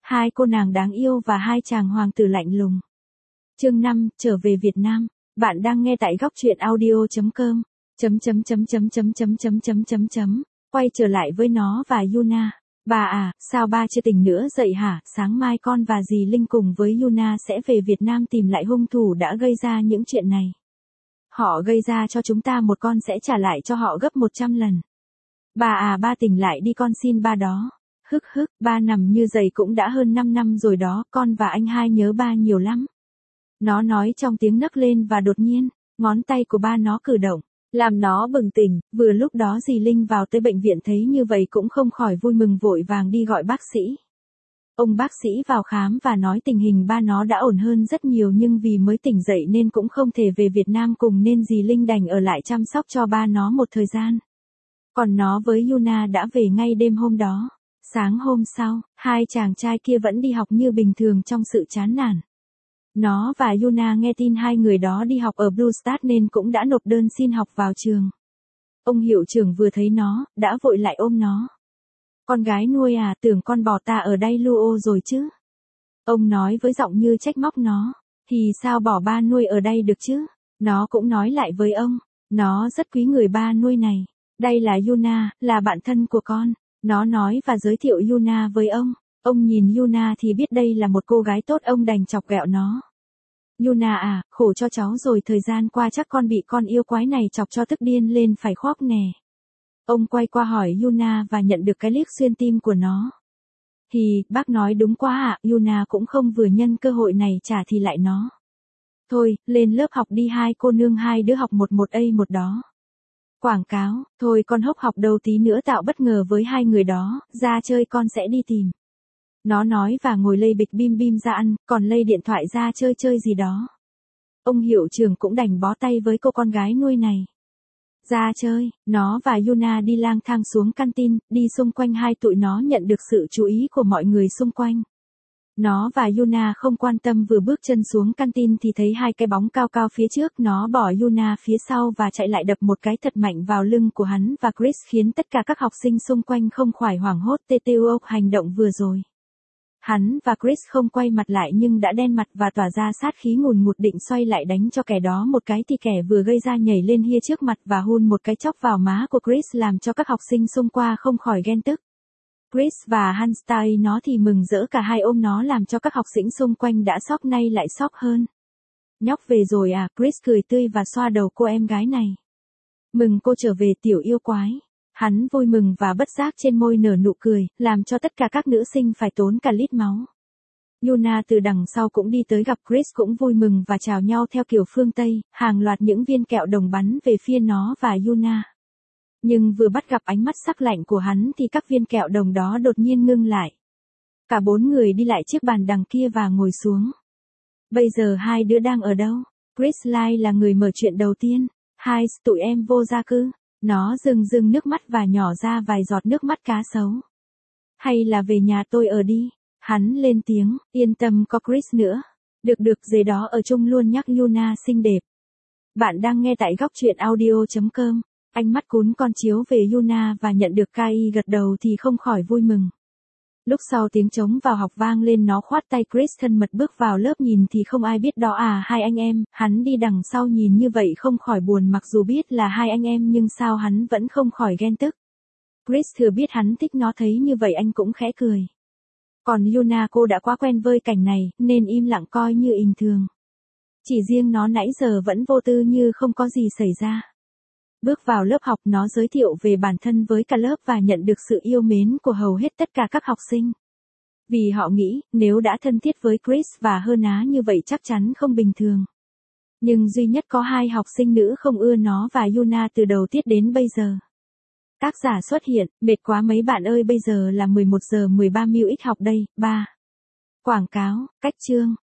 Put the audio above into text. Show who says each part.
Speaker 1: Hai cô nàng đáng yêu và hai chàng hoàng tử lạnh lùng. Chương 5, trở về Việt Nam. Bạn đang nghe tại góc truyện audio.com. Quay trở lại với nó và Yuna. Bà à, sao ba chưa tỉnh nữa dậy hả? Sáng mai con và dì Linh cùng với Yuna sẽ về Việt Nam tìm lại hung thủ đã gây ra những chuyện này. Họ gây ra cho chúng ta một con sẽ trả lại cho họ gấp 100 lần. Bà à, ba tỉnh lại đi, con xin ba đó. Hức hức, ba nằm như dậy cũng đã hơn 5 năm rồi đó, con và anh hai nhớ ba nhiều lắm. Nó nói trong tiếng nấc lên và đột nhiên, ngón tay của ba nó cử động, làm nó bừng tỉnh. Vừa lúc đó dì Linh vào tới bệnh viện thấy như vậy cũng không khỏi vui mừng, vội vàng đi gọi bác sĩ. Ông bác sĩ vào khám và nói tình hình ba nó đã ổn hơn rất nhiều, nhưng vì mới tỉnh dậy nên cũng không thể về Việt Nam cùng, nên dì Linh đành ở lại chăm sóc cho ba nó một thời gian. Còn nó với Yuna đã về ngay đêm hôm đó. Sáng hôm sau, hai chàng trai kia vẫn đi học như bình thường trong sự chán nản. Nó và Yuna nghe tin hai người đó đi học ở Blue Star nên cũng đã nộp đơn xin học vào trường. Ông hiệu trưởng vừa thấy nó, đã vội lại ôm nó. Con gái nuôi à, tưởng con bỏ ta ở đây luo rồi chứ. Ông nói với giọng như trách móc nó. Thì sao bỏ ba nuôi ở đây được chứ? Nó cũng nói lại với ông. Nó rất quý người ba nuôi này. Đây là Yuna, là bạn thân của con. Nó nói và giới thiệu Yuna với ông. Ông nhìn Yuna thì biết đây là một cô gái tốt, ông đành chọc ghẹo nó. Yuna à, khổ cho cháu rồi, thời gian qua chắc con bị con yêu quái này chọc cho tức điên lên phải khóc nè. Ông quay qua hỏi Yuna và nhận được cái liếc xuyên tim của nó. Thì, bác nói đúng quá ạ, Yuna cũng không vừa nhân cơ hội này trả thì lại nó. Thôi, lên lớp học đi hai cô nương, hai đứa học một một đó. Quảng cáo, thôi con hốc học đầu tí nữa tạo bất ngờ với hai người đó, ra chơi con sẽ đi tìm. Nó nói và ngồi lây bịch bim bim ra ăn, còn lây điện thoại ra chơi gì đó. Ông hiệu trưởng cũng đành bó tay với cô con gái nuôi này. Ra chơi, nó và Yuna đi lang thang xuống canteen, đi xung quanh hai tụi nó nhận được sự chú ý của mọi người xung quanh. Nó và Yuna không quan tâm, vừa bước chân xuống canteen thì thấy hai cái bóng cao cao phía trước, nó bỏ Yuna phía sau và chạy lại đập một cái thật mạnh vào lưng của hắn và Chris, khiến tất cả các học sinh xung quanh không khỏi hoảng hốt TTO hành động vừa rồi. Hắn và Chris không quay mặt lại nhưng đã đen mặt và tỏa ra sát khí ngùn ngụt, định xoay lại đánh cho kẻ đó một cái thì kẻ vừa gây ra nhảy lên hia trước mặt và hun một cái chóc vào má của Chris, làm cho các học sinh xung quanh không khỏi ghen tức. Chris và Hanstein nó thì mừng rỡ, cả hai ôm nó làm cho các học sinh xung quanh đã sốc nay lại sốc hơn. Nhóc về rồi à, Chris cười tươi và xoa đầu cô em gái này. Mừng cô trở về tiểu yêu quái. Hắn vui mừng và bất giác trên môi nở nụ cười, làm cho tất cả các nữ sinh phải tốn cả lít máu. Yuna từ đằng sau cũng đi tới gặp Chris, cũng vui mừng và chào nhau theo kiểu phương Tây, hàng loạt những viên kẹo đồng bắn về phía nó và Yuna. Nhưng vừa bắt gặp ánh mắt sắc lạnh của hắn thì các viên kẹo đồng đó đột nhiên ngưng lại. Cả bốn người đi lại chiếc bàn đằng kia và ngồi xuống. Bây giờ hai đứa đang ở đâu? Chris Lai là người mở chuyện đầu tiên. Hai tụi em vô gia cư. Nó rưng nước mắt và nhỏ ra vài giọt nước mắt cá sấu. Hay là về nhà tôi ở đi. Hắn lên tiếng, yên tâm có Chris nữa. Được dề đó ở chung luôn nhắc Yuna xinh đẹp. Bạn đang nghe tại góc truyện audio.com. Ánh mắt cún con chiếu về Yuna và nhận được Kai gật đầu thì không khỏi vui mừng. Lúc sau tiếng trống vào học vang lên, nó khoát tay Chris thân mật bước vào lớp, nhìn thì không ai biết đó à hai anh em. Hắn đi đằng sau nhìn như vậy không khỏi buồn, mặc dù biết là hai anh em nhưng sao hắn vẫn không khỏi ghen tức. Chris thừa biết hắn thích nó, thấy như vậy anh cũng khẽ cười. Còn Yuna, cô đã quá quen với cảnh này nên im lặng coi như bình thường. Chỉ riêng nó nãy giờ vẫn vô tư như không có gì xảy ra. Bước vào lớp học, nó giới thiệu về bản thân với cả lớp và nhận được sự yêu mến của hầu hết tất cả các học sinh. Vì họ nghĩ, nếu đã thân thiết với Chris và hơn á như vậy chắc chắn không bình thường. Nhưng duy nhất có hai học sinh nữ không ưa nó và Yuna từ đầu tiết đến bây giờ. Tác giả xuất hiện, mệt quá mấy bạn ơi, bây giờ là 11 giờ 13 MUX học đây, 3. Quảng cáo, cách chương.